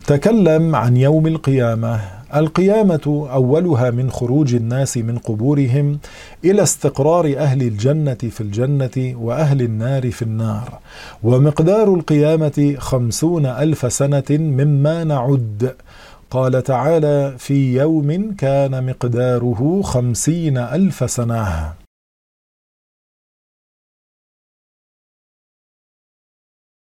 تكلم عن يوم القيامة. القيامة أولها من خروج الناس من قبورهم إلى استقرار أهل الجنة في الجنة وأهل النار في النار، ومقدار القيامة 50,000 سنة مما نعد. قال تعالى: في يوم كان مقداره 50,000 سنة.